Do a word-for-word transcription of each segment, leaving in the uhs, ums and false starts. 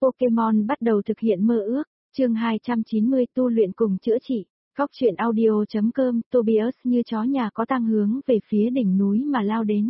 Pokemon bắt đầu thực hiện mơ ước, chương hai trăm chín mươi tu luyện cùng chữa trị. Góc truyện audio.com, Tobias như chó nhà có tang hướng về phía đỉnh núi mà lao đến.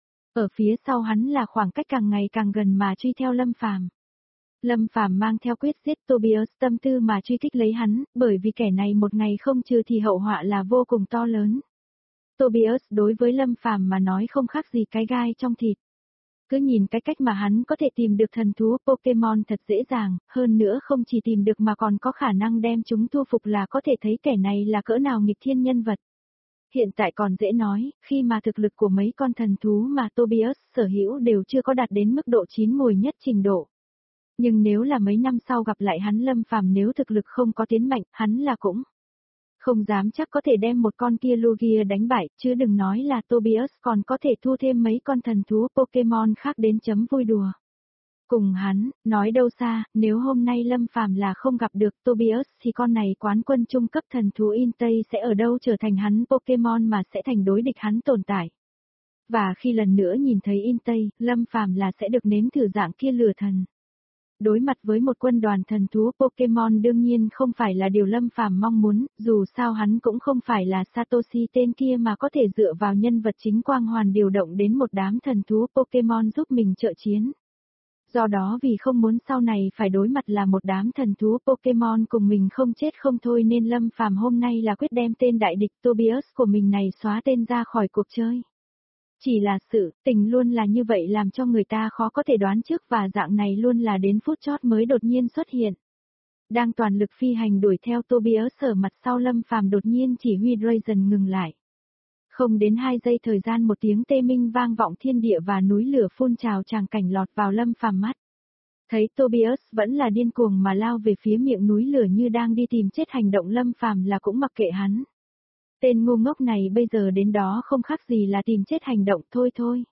Ở phía sau hắn là khoảng cách càng ngày càng gần mà truy theo Lâm Phàm. Lâm Phàm mang theo quyết giết Tobias tâm tư mà truy kích lấy hắn, bởi vì kẻ này một ngày không trừ thì hậu họa là vô cùng to lớn. Tobias đối với Lâm Phàm mà nói không khác gì cái gai trong thịt. Cứ nhìn cái cách mà hắn có thể tìm được thần thú Pokemon thật dễ dàng, hơn nữa không chỉ tìm được mà còn có khả năng đem chúng thu phục là có thể thấy kẻ này là cỡ nào nghịch thiên nhân vật. Hiện tại còn dễ nói, khi mà thực lực của mấy con thần thú mà Tobias sở hữu đều chưa có đạt đến mức độ chín mùi nhất trình độ. Nhưng nếu là mấy năm sau gặp lại hắn Lâm Phàm nếu thực lực không có tiến mạnh, hắn là cũng không dám chắc có thể đem một con kia Lugia đánh bại, chứ đừng nói là Tobias còn có thể thu thêm mấy con thần thú Pokemon khác đến chấm vui đùa. Cùng hắn, nói đâu xa, nếu hôm nay Lâm Phàm là không gặp được Tobias thì con này quán quân trung cấp thần thú Intay sẽ ở đâu trở thành hắn Pokemon mà sẽ thành đối địch hắn tồn tại. Và khi lần nữa nhìn thấy Intay, Lâm Phàm là sẽ được nếm thử dạng kia lừa thần. Đối mặt với một quân đoàn thần thú Pokemon đương nhiên không phải là điều Lâm Phàm mong muốn, dù sao hắn cũng không phải là Satoshi tên kia mà có thể dựa vào nhân vật chính quang hoàn điều động đến một đám thần thú Pokemon giúp mình trợ chiến. Do đó vì không muốn sau này phải đối mặt là một đám thần thú Pokemon cùng mình không chết không thôi nên Lâm Phàm hôm nay là quyết đem tên đại địch Tobias của mình này xóa tên ra khỏi cuộc chơi. Chỉ là sự tình luôn là như vậy làm cho người ta khó có thể đoán trước và dạng này luôn là đến phút chót mới đột nhiên xuất hiện. Đang toàn lực phi hành đuổi theo Tobias ở mặt sau Lâm Phàm đột nhiên chỉ huy Drazen ngừng lại. Không đến hai giây thời gian một tiếng tê minh vang vọng thiên địa và núi lửa phun trào tràng cảnh lọt vào Lâm Phàm mắt. Thấy Tobias vẫn là điên cuồng mà lao về phía miệng núi lửa như đang đi tìm chết hành động Lâm Phàm là cũng mặc kệ hắn. Tên ngu ngốc này bây giờ đến đó không khác gì là tìm chết hành động thôi thôi.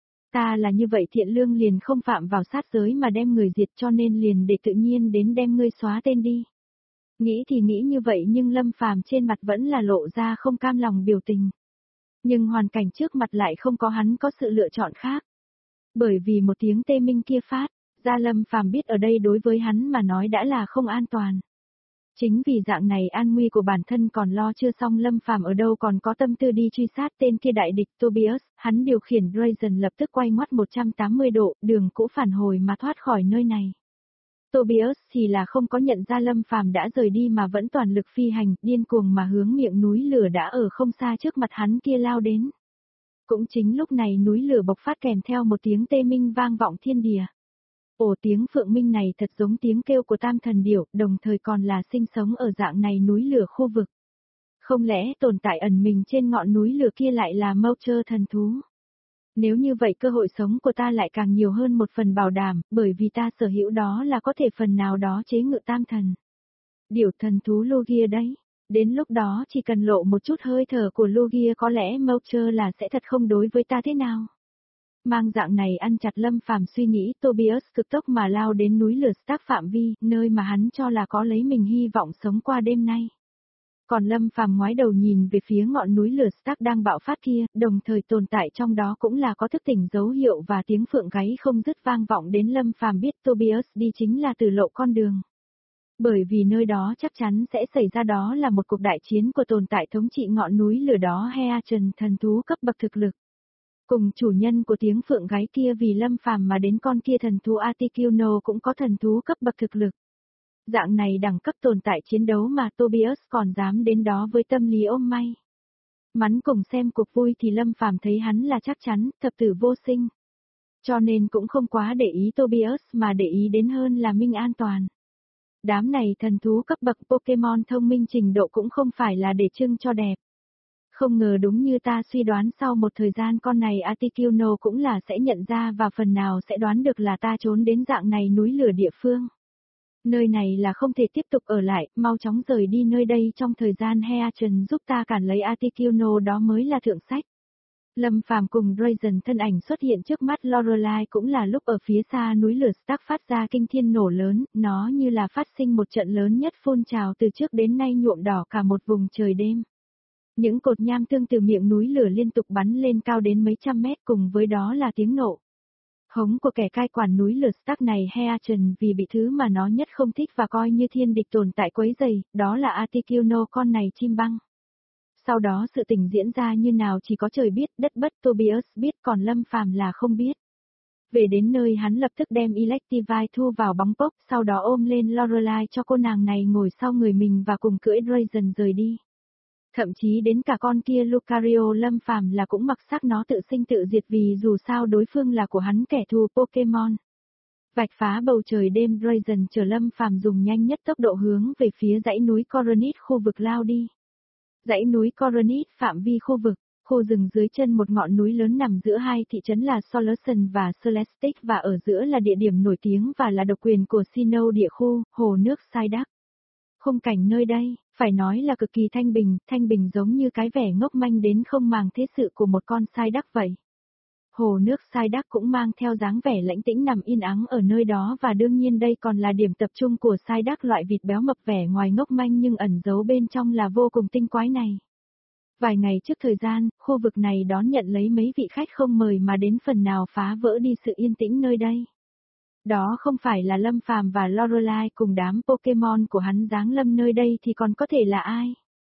Ta là như vậy thiện lương liền không phạm vào sát giới mà đem người diệt cho nên liền để tự nhiên đến đem ngươi xóa tên đi. Nghĩ thì nghĩ như vậy nhưng Lâm Phàm trên mặt vẫn là lộ ra không cam lòng biểu tình. Nhưng hoàn cảnh trước mặt lại không có hắn có sự lựa chọn khác. Bởi vì một tiếng tê minh kia phát, ra Lâm Phàm biết ở đây đối với hắn mà nói đã là không an toàn. Chính vì dạng này an nguy của bản thân còn lo chưa xong Lâm Phàm ở đâu còn có tâm tư đi truy sát tên kia đại địch Tobias, hắn điều khiển Drazen lập tức quay ngoắt một trăm tám mươi độ, đường cũ phản hồi mà thoát khỏi nơi này. Tobias thì là không có nhận ra Lâm Phàm đã rời đi mà vẫn toàn lực phi hành, điên cuồng mà hướng miệng núi lửa đã ở không xa trước mặt hắn kia lao đến. Cũng chính lúc này núi lửa bộc phát kèm theo một tiếng tê minh vang vọng thiên địa. Ồ tiếng phượng minh này thật giống tiếng kêu của tam thần điểu, đồng thời còn là sinh sống ở dạng này núi lửa khu vực. Không lẽ tồn tại ẩn mình trên ngọn núi lửa kia lại là Moucher thần thú? Nếu như vậy cơ hội sống của ta lại càng nhiều hơn một phần bảo đảm, bởi vì ta sở hữu đó là có thể phần nào đó chế ngự tam thần. Điểu thần thú Lugia đấy. Đến lúc đó chỉ cần lộ một chút hơi thở của Lugia có lẽ Moucher là sẽ thật không đối với ta thế nào? Mang dạng này ăn chặt Lâm Phàm suy nghĩ Tobias cực tốc mà lao đến núi lửa Stark phạm vi, nơi mà hắn cho là có lấy mình hy vọng sống qua đêm nay. Còn Lâm Phàm ngoái đầu nhìn về phía ngọn núi lửa Stark đang bạo phát kia, đồng thời tồn tại trong đó cũng là có thức tỉnh dấu hiệu và tiếng phượng gáy không dứt vang vọng đến Lâm Phàm biết Tobias đi chính là từ lộ con đường. Bởi vì nơi đó chắc chắn sẽ xảy ra đó là một cuộc đại chiến của tồn tại thống trị ngọn núi lửa đó Heatran thần thú cấp bậc thực lực. Cùng chủ nhân của tiếng phượng gáy kia vì Lâm Phàm mà đến con kia thần thú Articuno cũng có thần thú cấp bậc thực lực. Dạng này đẳng cấp tồn tại chiến đấu mà Tobias còn dám đến đó với tâm lý ôm may. Mắn cùng xem cuộc vui thì Lâm Phàm thấy hắn là chắc chắn, thập tử vô sinh. Cho nên cũng không quá để ý Tobias mà để ý đến hơn là Minh an toàn. Đám này thần thú cấp bậc Pokemon thông minh trình độ cũng không phải là để trưng cho đẹp. Không ngờ đúng như ta suy đoán sau một thời gian con này Articuno cũng là sẽ nhận ra và phần nào sẽ đoán được là ta trốn đến dạng này núi lửa địa phương. Nơi này là không thể tiếp tục ở lại, mau chóng rời đi nơi đây trong thời gian Heatran giúp ta cản lấy Articuno đó mới là thượng sách. Lâm Phàm cùng Drazen thân ảnh xuất hiện trước mắt Lorelai cũng là lúc ở phía xa núi lửa Stark phát ra kinh thiên nổ lớn, nó như là phát sinh một trận lớn nhất phun trào từ trước đến nay nhuộm đỏ cả một vùng trời đêm. Những cột nham tương từ miệng núi lửa liên tục bắn lên cao đến mấy trăm mét cùng với đó là tiếng nổ. Hống của kẻ cai quản núi lửa Stark này Heatran vì bị thứ mà nó nhất không thích và coi như thiên địch tồn tại quấy rầy, đó là Articuno con này chim băng. Sau đó sự tình diễn ra như nào chỉ có trời biết, đất bất, Tobias biết, còn Lâm Phàm là không biết. Về đến nơi hắn lập tức đem Electivire thu vào bóng bốc, sau đó ôm lên Lorelai cho cô nàng này ngồi sau người mình và cùng cưỡi Drazen rời đi. Thậm chí đến cả con kia Lucario Lâm Phàm là cũng mặc xác nó tự sinh tự diệt vì dù sao đối phương là của hắn kẻ thù Pokemon. Vạch phá bầu trời đêm Drazen chở Lâm Phàm dùng nhanh nhất tốc độ hướng về phía dãy núi Coronet khu vực lao đi. Dãy núi Coronet phạm vi khu vực, khu rừng dưới chân một ngọn núi lớn nằm giữa hai thị trấn là Solution và Celestic và ở giữa là địa điểm nổi tiếng và là độc quyền của Sinnoh địa khu, hồ nước Psyduck. Khung cảnh nơi đây, phải nói là cực kỳ thanh bình, thanh bình giống như cái vẻ ngốc manh đến không màng thế sự của một con Psyduck vậy. Hồ nước Psyduck cũng mang theo dáng vẻ lãnh tĩnh nằm yên ắng ở nơi đó và đương nhiên đây còn là điểm tập trung của Psyduck loại vịt béo mập vẻ ngoài ngốc manh nhưng ẩn giấu bên trong là vô cùng tinh quái này. Vài ngày trước thời gian, khu vực này đón nhận lấy mấy vị khách không mời mà đến phần nào phá vỡ đi sự yên tĩnh nơi đây. Đó không phải là Lâm Phàm và Lorelai cùng đám Pokemon của hắn giáng lâm nơi đây thì còn có thể là ai?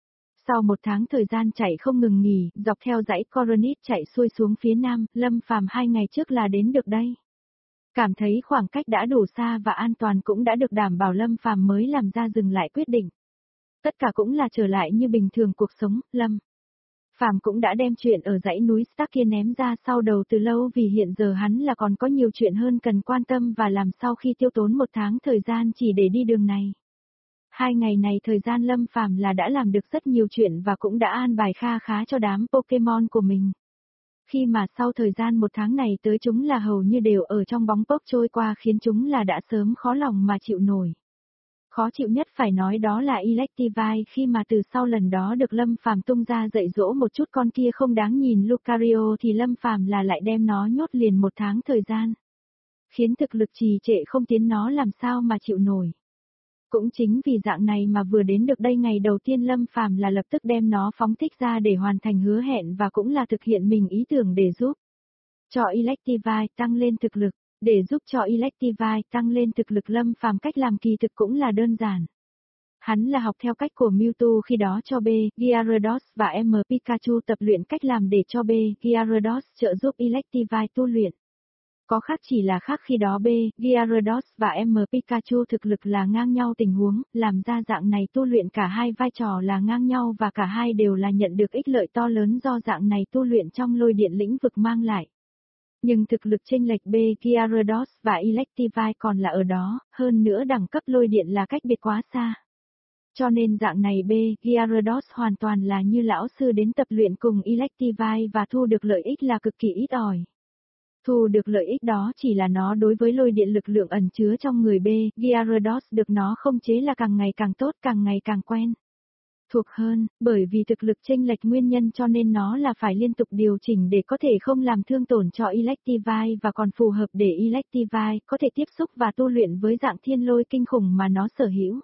Sau một tháng thời gian chạy không ngừng nghỉ, dọc theo dãy Coronet chạy xuôi xuống phía nam, Lâm Phàm hai ngày trước là đến được đây. Cảm thấy khoảng cách đã đủ xa và an toàn cũng đã được đảm bảo Lâm Phàm mới làm ra dừng lại quyết định. Tất cả cũng là trở lại như bình thường cuộc sống, Lâm Phàm cũng đã đem chuyện ở dãy núi Stark kia ném ra sau đầu từ lâu vì hiện giờ hắn là còn có nhiều chuyện hơn cần quan tâm và làm sau khi tiêu tốn một tháng thời gian chỉ để đi đường này. Hai ngày này thời gian Lâm Phàm là đã làm được rất nhiều chuyện và cũng đã an bài kha khá cho đám Pokemon của mình. Khi mà sau thời gian một tháng này tới chúng là hầu như đều ở trong bóng pốc trôi qua khiến chúng là đã sớm khó lòng mà chịu nổi. Khó chịu nhất phải nói đó là Electivire khi mà từ sau lần đó được Lâm Phàm tung ra dạy dỗ một chút con kia không đáng nhìn Lucario thì Lâm Phàm là lại đem nó nhốt liền một tháng thời gian. Khiến thực lực trì trệ không tiến nó làm sao mà chịu nổi. Cũng chính vì dạng này mà vừa đến được đây ngày đầu tiên Lâm Phàm là lập tức đem nó phóng thích ra để hoàn thành hứa hẹn và cũng là thực hiện mình ý tưởng để giúp cho Electivire tăng lên thực lực. Để giúp cho Electivire tăng lên thực lực Lâm Phàm cách làm kỳ thực cũng là đơn giản. Hắn là học theo cách của Mewtwo khi đó cho B, Gyarados và M Pikachu tập luyện cách làm để cho B, Gyarados trợ giúp Electivire tu luyện. Có khác chỉ là khác khi đó B, Gyarados và M Pikachu thực lực là ngang nhau tình huống, làm ra dạng này tu luyện cả hai vai trò là ngang nhau và cả hai đều là nhận được ích lợi to lớn do dạng này tu luyện trong lôi điện lĩnh vực mang lại. Nhưng thực lực chênh lệch B, Gyarados và Electivire còn là ở đó, hơn nữa đẳng cấp lôi điện là cách biệt quá xa. Cho nên dạng này B, Gyarados hoàn toàn là như lão sư đến tập luyện cùng Electivire và thu được lợi ích là cực kỳ ít ỏi. Thu được lợi ích đó chỉ là nó đối với lôi điện lực lượng ẩn chứa trong người B, Gyarados được nó khống chế là càng ngày càng tốt càng ngày càng quen. Thuộc hơn, bởi vì thực lực chênh lệch nguyên nhân cho nên nó là phải liên tục điều chỉnh để có thể không làm thương tổn cho Electivire và còn phù hợp để Electivire có thể tiếp xúc và tu luyện với dạng thiên lôi kinh khủng mà nó sở hữu.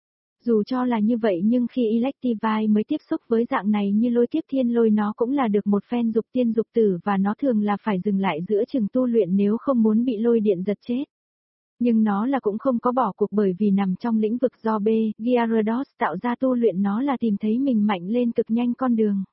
Dù cho là như vậy nhưng khi Electivire mới tiếp xúc với dạng này như lôi tiếp thiên lôi nó cũng là được một phen dục tiên dục tử và nó thường là phải dừng lại giữa chừng tu luyện nếu không muốn bị lôi điện giật chết. Nhưng nó là cũng không có bỏ cuộc bởi vì nằm trong lĩnh vực do B, Gyarados tạo ra tu luyện nó là tìm thấy mình mạnh lên cực nhanh con đường.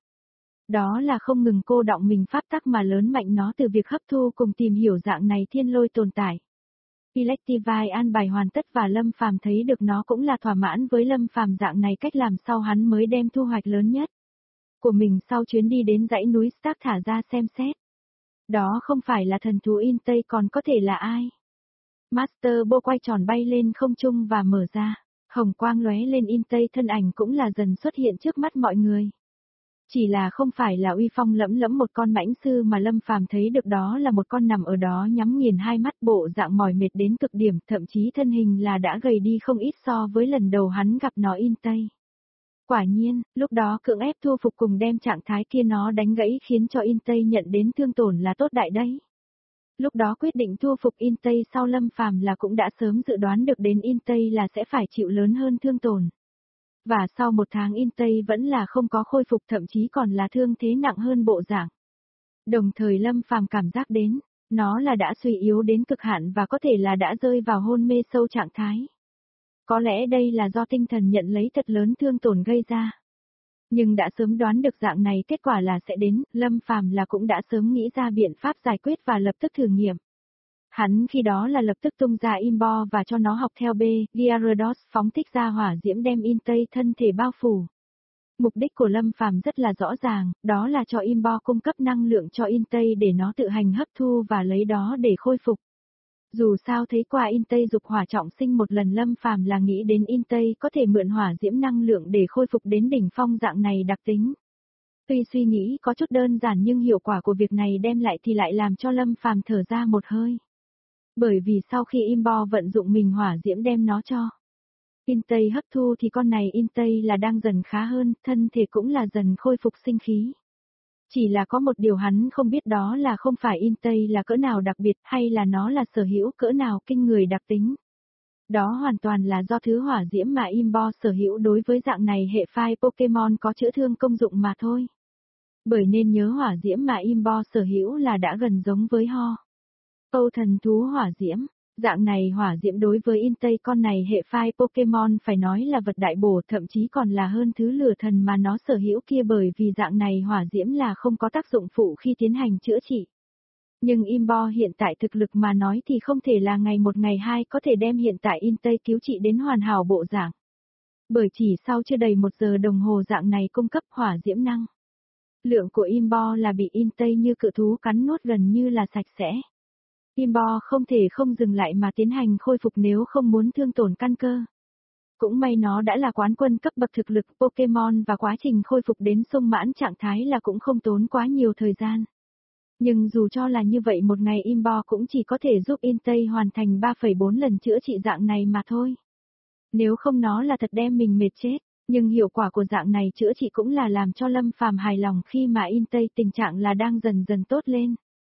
Đó là không ngừng cô đọng mình pháp tắc mà lớn mạnh nó từ việc hấp thu cùng tìm hiểu dạng này thiên lôi tồn tại. Electivire an bài hoàn tất và Lâm Phàm thấy được nó cũng là thỏa mãn với Lâm Phàm dạng này cách làm sau hắn mới đem thu hoạch lớn nhất của mình sau chuyến đi đến dãy núi Stark thả ra xem xét. Đó không phải là thần thú In Tây còn có thể là ai? Master Ball quay tròn bay lên không trung và mở ra, hồng quang lóe lên In Tây thân ảnh cũng là dần xuất hiện trước mắt mọi người. Chỉ là không phải là uy phong lẫm lẫm một con mãnh sư mà Lâm Phàm thấy được đó là một con nằm ở đó nhắm nghiền hai mắt bộ dạng mỏi mệt đến cực điểm, thậm chí thân hình là đã gầy đi không ít so với lần đầu hắn gặp nó In Tây. Quả nhiên, lúc đó cưỡng ép thu phục cùng đem trạng thái kia nó đánh gãy khiến cho In Tây nhận đến thương tổn là tốt đại đấy. Lúc đó quyết định thu phục In Tây sau Lâm Phàm là cũng đã sớm dự đoán được đến In Tây là sẽ phải chịu lớn hơn thương tổn. Và sau một tháng In Tây vẫn là không có khôi phục thậm chí còn là thương thế nặng hơn bộ dạng. Đồng thời Lâm Phàm cảm giác đến, Nó là đã suy yếu đến cực hạn và có thể là đã rơi vào hôn mê sâu trạng thái. Có lẽ đây là do tinh thần nhận lấy thật lớn thương tổn gây ra. Nhưng đã sớm đoán được dạng này kết quả là sẽ đến, Lâm Phàm là cũng đã sớm nghĩ ra biện pháp giải quyết và lập tức thử nghiệm. Hắn khi đó là lập tức tung ra Imbo và cho nó học theo B, Gyarados phóng thích ra hỏa diễm đem Intei thân thể bao phủ. Mục đích của Lâm Phàm rất là rõ ràng, đó là cho Imbo cung cấp năng lượng cho Intei để nó tự hành hấp thu và lấy đó để khôi phục. Dù sao thấy qua Intei dục hỏa trọng sinh một lần, Lâm Phàm là nghĩ đến Intei có thể mượn hỏa diễm năng lượng để khôi phục đến đỉnh phong dạng này đặc tính. Tuy suy nghĩ có chút đơn giản nhưng hiệu quả của việc này đem lại thì lại làm cho Lâm Phàm thở ra một hơi. Bởi vì sau khi Imbo vận dụng mình hỏa diễm đem nó cho Intei hấp thu thì con này Intei là đang dần khá hơn, thân thể cũng là dần khôi phục sinh khí. Chỉ là có một điều hắn không biết, đó là không phải Intei là cỡ nào đặc biệt hay là nó là sở hữu cỡ nào kinh người đặc tính. Đó hoàn toàn là do thứ hỏa diễm mà Imbo sở hữu đối với dạng này hệ phai Pokemon có chữa thương công dụng mà thôi. Bởi nên nhớ hỏa diễm mà Imbo sở hữu là đã gần giống với Ho. Âu thần thú hỏa diễm. Dạng này hỏa diễm đối với Intei con này hệ phai Pokemon phải nói là vật đại bổ, thậm chí còn là hơn thứ lửa thần mà nó sở hữu kia, bởi vì dạng này hỏa diễm là không có tác dụng phụ khi tiến hành chữa trị. Nhưng Imbo hiện tại thực lực mà nói thì không thể là ngày một ngày hai có thể đem hiện tại Intei cứu trị đến hoàn hảo bộ dạng. Bởi chỉ sau chưa đầy một giờ đồng hồ dạng này cung cấp hỏa diễm năng lượng của Imbo là bị Intei như cự thú cắn nuốt gần như là sạch sẽ. Imbo không thể không dừng lại mà tiến hành khôi phục nếu không muốn thương tổn căn cơ. Cũng may nó đã là quán quân cấp bậc thực lực Pokemon và quá trình khôi phục đến sung mãn trạng thái là cũng không tốn quá nhiều thời gian. Nhưng dù cho là như vậy, một ngày Imbo cũng chỉ có thể giúp Intei hoàn thành ba phẩy bốn lần chữa trị dạng này mà thôi. Nếu không nó là thật đem mình mệt chết, nhưng hiệu quả của dạng này chữa trị cũng là làm cho Lâm Phàm hài lòng khi mà Intei tình trạng là đang dần dần tốt lên.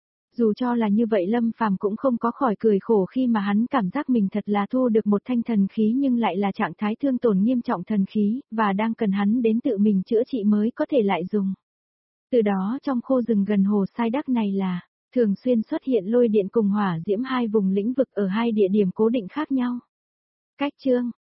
Dù cho là như vậy, Lâm Phàm cũng không có khỏi cười khổ khi mà hắn cảm giác mình thật là thu được một thanh thần khí nhưng lại là trạng thái thương tổn nghiêm trọng thần khí, và đang cần hắn đến tự mình chữa trị mới có thể lại dùng. Từ đó trong khu rừng gần hồ Sai Đắc này là thường xuyên xuất hiện lôi điện cùng hỏa diễm, hai vùng lĩnh vực ở hai địa điểm cố định khác nhau. Cách chương